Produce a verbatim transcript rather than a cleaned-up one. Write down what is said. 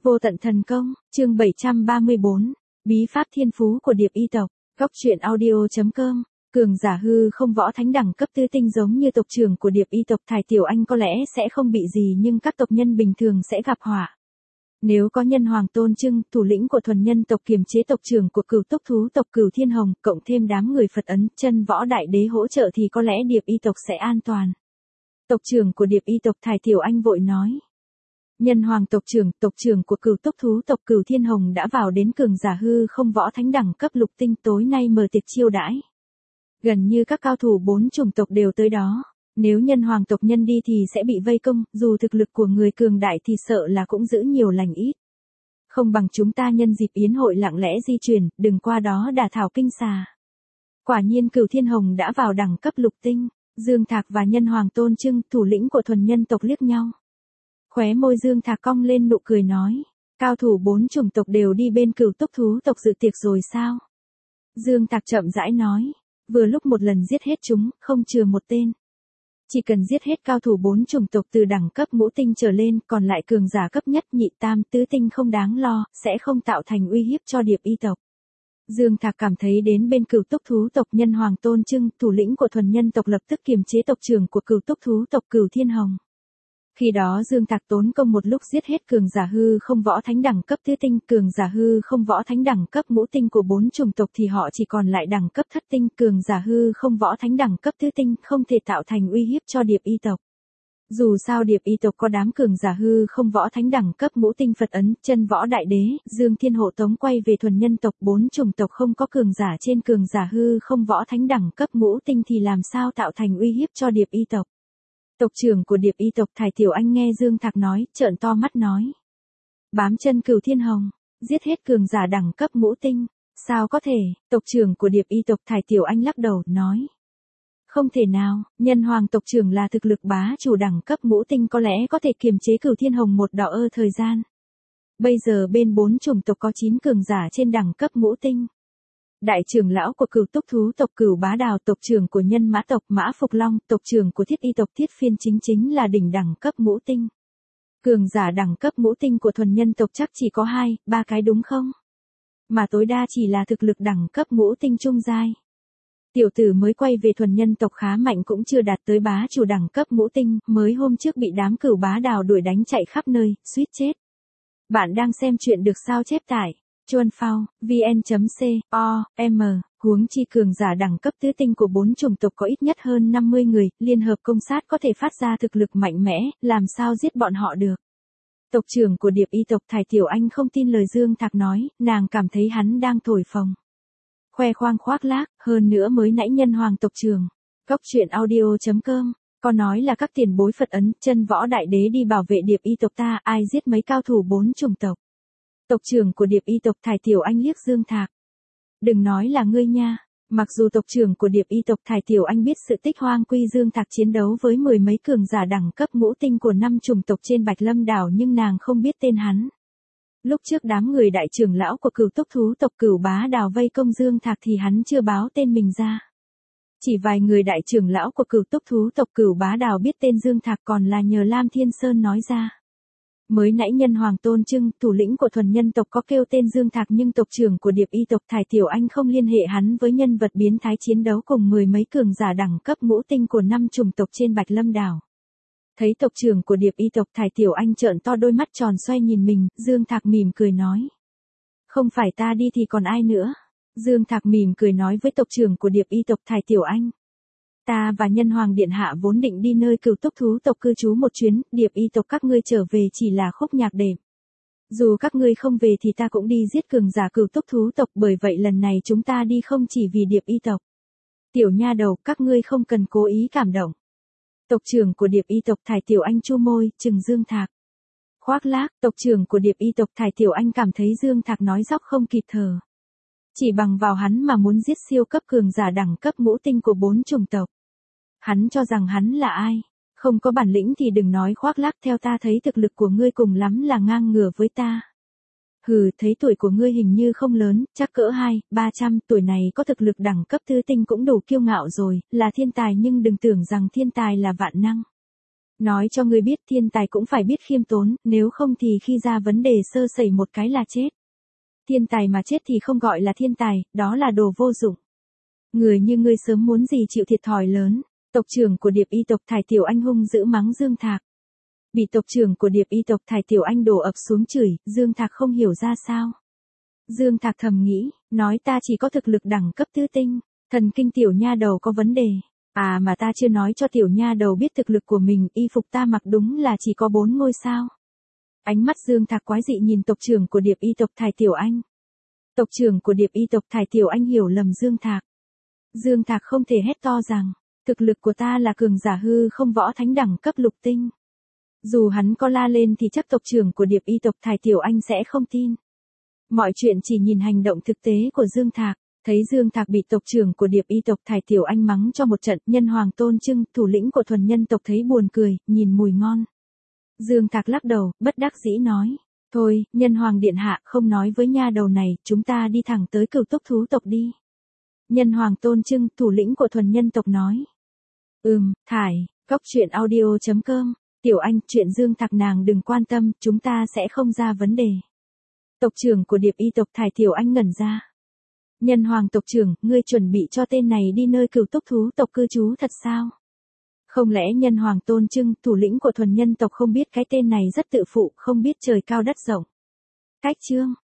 Vô tận thần công, chương bảy trăm ba mươi bốn, bí pháp thiên phú của Điệp y tộc, góc truyện audio.com, cường giả hư không võ thánh đẳng cấp tứ tinh giống như tộc trưởng của Điệp y tộc Thải Tiểu Anh có lẽ sẽ không bị gì nhưng các tộc nhân bình thường sẽ gặp họa. Nếu có nhân hoàng Tôn Trưng, thủ lĩnh của thuần nhân tộc kiềm chế tộc trưởng của cửu tốc thú tộc Cửu Thiên Hồng, cộng thêm đám người Phật ấn, chân võ đại đế hỗ trợ thì có lẽ Điệp y tộc sẽ an toàn. Tộc trưởng của Điệp y tộc Thải Tiểu Anh vội nói. Nhân hoàng tộc trưởng, tộc trưởng của cửu tốc thú tộc Cửu Thiên Hồng đã vào đến cường giả hư không võ thánh đẳng cấp lục tinh, tối nay mở tiệc chiêu đãi. Gần như các cao thủ bốn chủng tộc đều tới đó. Nếu nhân hoàng tộc nhân đi thì sẽ bị vây công, dù thực lực của người cường đại thì sợ là cũng giữ nhiều lành ít. Không bằng chúng ta nhân dịp yến hội lặng lẽ di chuyển, đừng qua đó đả thảo kinh xà. Quả nhiên Cửu Thiên Hồng đã vào đẳng cấp lục tinh, Dương Thạc và nhân hoàng Tôn Trưng, thủ lĩnh của thuần nhân tộc liếc nhau. Khóe môi Dương Thạc cong lên nụ cười nói, cao thủ bốn chủng tộc đều đi bên cửu tốc thú tộc dự tiệc rồi sao? Dương Thạc chậm rãi nói, vừa lúc một lần giết hết chúng, không chừa một tên. Chỉ cần giết hết cao thủ bốn chủng tộc từ đẳng cấp ngũ tinh trở lên, còn lại cường giả cấp nhất nhị tam tứ tinh không đáng lo, sẽ không tạo thành uy hiếp cho Điệp y tộc. Dương Thạc cảm thấy đến bên cửu tốc thú tộc nhân hoàng Tôn Trưng, thủ lĩnh của thuần nhân tộc lập tức kiềm chế tộc trưởng của cửu tốc thú tộc Cửu Thiên Hồng. Khi đó Dương Thạc tốn công một lúc giết hết cường giả hư không võ thánh đẳng cấp tứ tinh, cường giả hư không võ thánh đẳng cấp ngũ tinh của bốn chủng tộc thì họ chỉ còn lại đẳng cấp thất tinh, cường giả hư không võ thánh đẳng cấp tứ tinh không thể tạo thành uy hiếp cho Điệp y tộc. Dù sao Điệp y tộc có đám cường giả hư không võ thánh đẳng cấp ngũ tinh Phật ấn, chân võ đại đế, Dương Thiên hộ tống quay về thuần nhân tộc, bốn chủng tộc không có cường giả trên cường giả hư không võ thánh đẳng cấp ngũ tinh thì làm sao tạo thành uy hiếp cho Điệp y tộc. Tộc trưởng của Điệp y tộc Thải Tiểu Anh nghe Dương Thạc nói, trợn to mắt nói. Bám chân Cửu Thiên Hồng, giết hết cường giả đẳng cấp ngũ tinh, sao có thể? Tộc trưởng của Điệp y tộc Thải Tiểu Anh lắc đầu, nói. Không thể nào, nhân hoàng tộc trưởng là thực lực bá chủ đẳng cấp ngũ tinh có lẽ có thể kiềm chế Cửu Thiên Hồng một đỏ ơ thời gian. Bây giờ bên bốn chủng tộc có chín cường giả trên đẳng cấp ngũ tinh. Đại trưởng lão của cửu tốc thú tộc Cửu Bá Đào, tộc trưởng của nhân mã tộc Mã Phục Long, tộc trưởng của thiết y tộc Thiết Phiên chính chính là đỉnh đẳng cấp ngũ tinh. Cường giả đẳng cấp ngũ tinh của thuần nhân tộc chắc chỉ có hai, ba cái đúng không? Mà tối đa chỉ là thực lực đẳng cấp ngũ tinh trung giai. Tiểu tử mới quay về thuần nhân tộc khá mạnh cũng chưa đạt tới bá chủ đẳng cấp ngũ tinh, mới hôm trước bị đám Cửu Bá Đào đuổi đánh chạy khắp nơi, suýt chết. Bạn đang xem chuyện được sao chép tải. Chuan Phao, vn.co, m, huống chi cường giả đẳng cấp tứ tinh của bốn chủng tộc có ít nhất hơn năm mươi người, liên hợp công sát có thể phát ra thực lực mạnh mẽ, làm sao giết bọn họ được. Tộc trưởng của Điệp y tộc Thải Tiểu Anh không tin lời Dương Thạc nói, nàng cảm thấy hắn đang thổi phồng. Khoe khoang khoác lác, hơn nữa mới nãy nhân hoàng tộc trưởng. Góc truyện audio.com, có nói là các tiền bối Phật ấn, chân võ đại đế đi bảo vệ Điệp y tộc ta, ai giết mấy cao thủ bốn chủng tộc. Tộc trưởng của Điệp y tộc Thải Tiểu Anh liếc Dương Thạc. Đừng nói là ngươi nha, mặc dù tộc trưởng của Điệp y tộc Thải Tiểu Anh biết sự tích hoang quy Dương Thạc chiến đấu với mười mấy cường giả đẳng cấp ngũ tinh của năm chủng tộc trên Bạch Lâm đảo nhưng nàng không biết tên hắn. Lúc trước đám người đại trưởng lão của cửu tốc thú tộc Cửu Bá Đào vây công Dương Thạc thì hắn chưa báo tên mình ra. Chỉ vài người đại trưởng lão của cửu tốc thú tộc Cửu Bá Đào biết tên Dương Thạc còn là nhờ Lam Thiên Sơn nói ra. Mới nãy nhân hoàng Tôn Trưng, thủ lĩnh của thuần nhân tộc có kêu tên Dương Thạc nhưng tộc trưởng của Điệp y tộc Thải Tiểu Anh không liên hệ hắn với nhân vật biến thái chiến đấu cùng mười mấy cường giả đẳng cấp ngũ tinh của năm chủng tộc trên Bạch Lâm đảo. Thấy tộc trưởng của Điệp y tộc Thải Tiểu Anh trợn to đôi mắt tròn xoay nhìn mình, Dương Thạc mỉm cười nói. Không phải ta đi thì còn ai nữa? Dương Thạc mỉm cười nói với tộc trưởng của Điệp y tộc Thải Tiểu Anh. Ta và nhân hoàng điện hạ vốn định đi nơi cửu tốc thú tộc cư trú một chuyến, Điệp y tộc các ngươi trở về chỉ là khúc nhạc đệm. Dù các ngươi không về thì ta cũng đi giết cường giả cửu tốc thú tộc, bởi vậy lần này chúng ta đi không chỉ vì Điệp y tộc. Tiểu nha đầu, các ngươi không cần cố ý cảm động. Tộc trưởng của Điệp y tộc Thải Tiểu Anh chu môi, trừng Dương Thạc. Khoác lác, tộc trưởng của Điệp y tộc Thải Tiểu Anh cảm thấy Dương Thạc nói dóc không kịp thở. Chỉ bằng vào hắn mà muốn giết siêu cấp cường giả đẳng cấp ngũ tinh của bốn chủng tộc. Hắn cho rằng hắn là ai? Không có bản lĩnh thì đừng nói khoác lác, theo ta thấy thực lực của ngươi cùng lắm là ngang ngửa với ta. Hừ, thấy tuổi của ngươi hình như không lớn, chắc cỡ hai, ba trăm, tuổi này có thực lực đẳng cấp tứ tinh cũng đủ kiêu ngạo rồi, là thiên tài nhưng đừng tưởng rằng thiên tài là vạn năng. Nói cho ngươi biết thiên tài cũng phải biết khiêm tốn, nếu không thì khi ra vấn đề sơ sẩy một cái là chết. Thiên tài mà chết thì không gọi là thiên tài, đó là đồ vô dụng. Người như ngươi sớm muốn gì chịu thiệt thòi lớn. Tộc trưởng của Điệp Y tộc Thải Tiểu Anh hung dữ mắng Dương Thạc. Bị tộc trưởng của Điệp Y tộc Thải Tiểu Anh đổ ập xuống chửi, Dương Thạc không hiểu ra sao. Dương Thạc thầm nghĩ, nói ta chỉ có thực lực đẳng cấp tứ tinh, thần kinh tiểu nha đầu có vấn đề. À mà ta chưa nói cho tiểu nha đầu biết thực lực của mình, y phục ta mặc đúng là chỉ có bốn ngôi sao. Ánh mắt Dương Thạc quái dị nhìn tộc trưởng của Điệp Y tộc Thải Tiểu Anh. Tộc trưởng của Điệp Y tộc Thải Tiểu Anh hiểu lầm Dương Thạc. Dương Thạc không thể hét to rằng, thực lực của ta là cường giả hư không võ thánh đẳng cấp lục tinh. Dù hắn có la lên thì chắc tộc trưởng của Điệp Y tộc Thải Tiểu Anh sẽ không tin. Mọi chuyện chỉ nhìn hành động thực tế của Dương Thạc. Thấy Dương Thạc bị tộc trưởng của Điệp Y tộc Thải Tiểu Anh mắng cho một trận, Nhân Hoàng Tôn Trưng, thủ lĩnh của thuần nhân tộc thấy buồn cười, nhìn mùi ngon. Dương Thạc lắc đầu, bất đắc dĩ nói, thôi, Nhân Hoàng điện hạ không nói với nha đầu này, chúng ta đi thẳng tới Cửu Túc thú tộc đi. Nhân Hoàng Tôn Trưng, thủ lĩnh của thuần nhân tộc nói. Ừm, Thải, cốc truyện audio chấm com, Tiểu Anh, chuyện Dương Thạc nàng đừng quan tâm, chúng ta sẽ không ra vấn đề. Tộc trưởng của Điệp Y tộc Thải Tiểu Anh ngẩn ra. Nhân Hoàng tộc trưởng, ngươi chuẩn bị cho tên này đi nơi Cửu Túc thú tộc cư trú thật sao? Không lẽ Nhân Hoàng Tôn Trưng, thủ lĩnh của thuần nhân tộc không biết cái tên này rất tự phụ, không biết trời cao đất rộng. Cách chương